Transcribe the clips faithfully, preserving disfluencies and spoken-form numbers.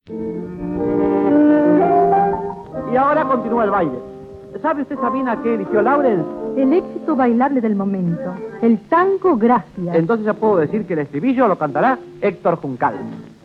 Y ahora continúa el baile. ¿Sabe usted, Sabina, qué eligió Lawrence? El éxito bailable del momento. El tango Gracia. Entonces ya puedo decir que el estribillo lo cantará Héctor Juncal.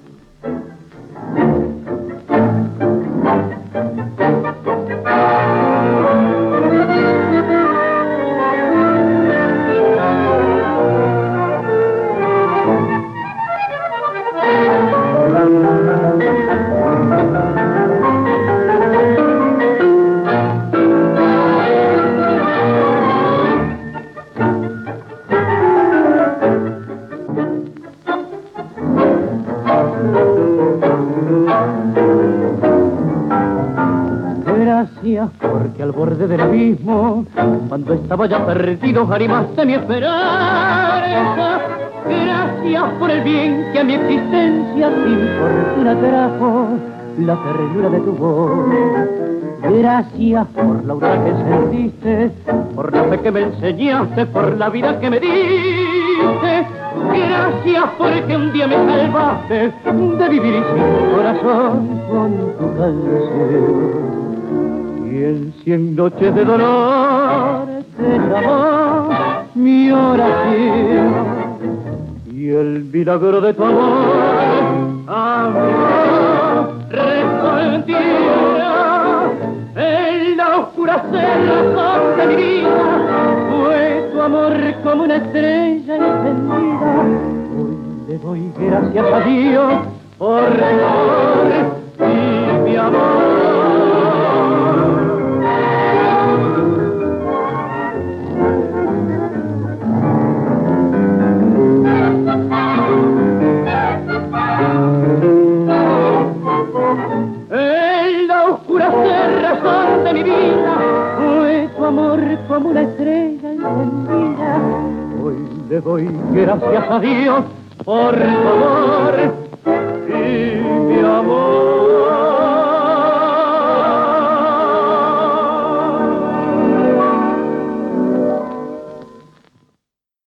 Gracias porque al borde del abismo, cuando estaba ya perdido, animaste mi esperanza. Gracias por el bien que a mi existencia sin fortuna trajo la ternura de tu voz. Gracias por la aurora que sentiste, por la fe que me enseñaste, por la vida que me diste. Gracias porque un día me salvaste de vivir sin corazón con tu canción. Y en cien noches de dolor te llamó mi oración. Y el milagro de tu amor, amor, respondía en la oscura cerrazón de mi vida. Fue tu amor como una estrella encendida. Hoy le doy gracias a Dios por tu amor y mi amor. En la oscura cerrazón de mi vida fue tu amor como una estrella encendida. Hoy le doy gracias a Dios por tu amor y mi amor.